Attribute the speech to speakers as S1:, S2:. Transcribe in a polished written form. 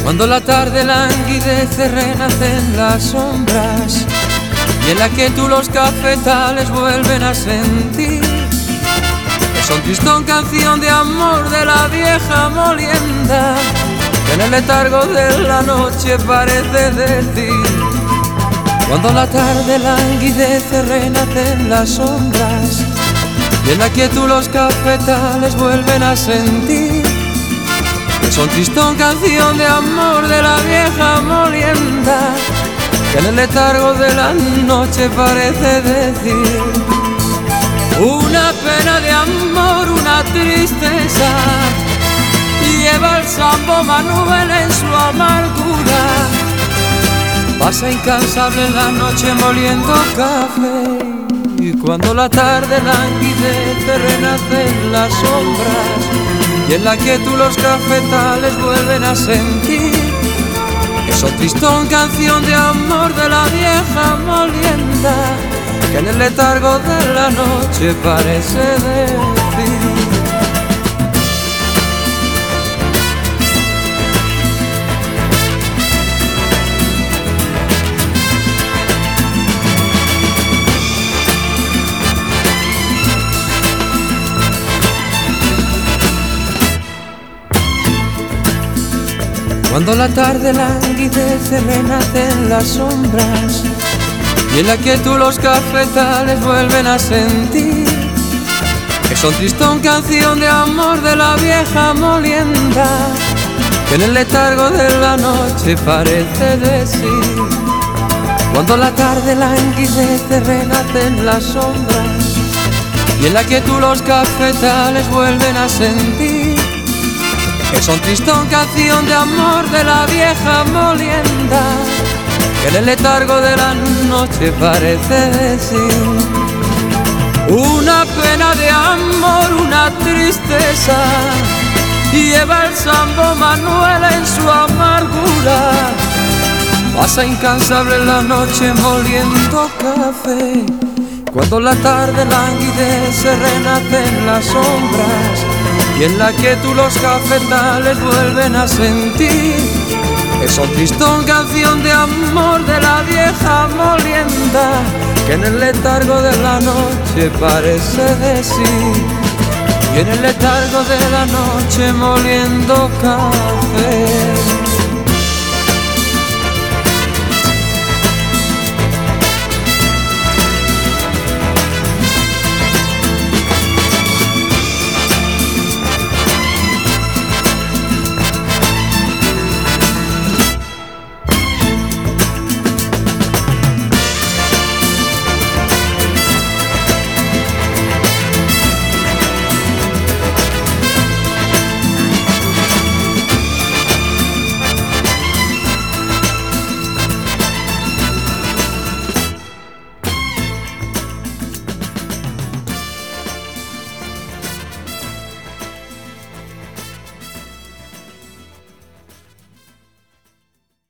S1: Cuando la tarde languidece renacen las sombras y en la que tú los cafetales vuelven a sentir. Es un tristón canción de amor de la vieja molienda que en el letargo de la noche parece decir. Cuando la tarde languidece renacen las sombras y en la que tú los cafetales vuelven a sentir. Es un tristón canción de amor de la vieja molienda que en el letargo de la noche parece decir. Una pena de amor, una tristeza, lleva el sambo Manuel en su amargura. Pasa incansable en la noche moliendo café y cuando la tarde languidece renacen las sombras y en la que tú los cafetales vuelven a sentir. Es un tristón canción de amor de la vieja molienda que en el letargo de la noche parece decir. Cuando la tarde languidece renacen las sombras y en la que tú los cafetales vuelven a sentir. Es un tristón canción de amor de la vieja molienda que en el letargo de la noche parece decir. Cuando la tarde languidece renacen las sombras y en la que tú los cafetales vuelven a sentir. Es un tristón canción de amor de la vieja molienda que en el letargo de la noche parece decir. Una pena de amor, una tristeza, lleva el sambo Manuel en su amargura. Pasa incansable en la noche moliendo café. Cuando la tarde languidece renacen las sombras y en la que tú los cafetales vuelven a sentir. Es un tristón canción de amor de la vieja molienda que en el letargo de la noche parece decir. Y en el letargo de la noche moliendo café.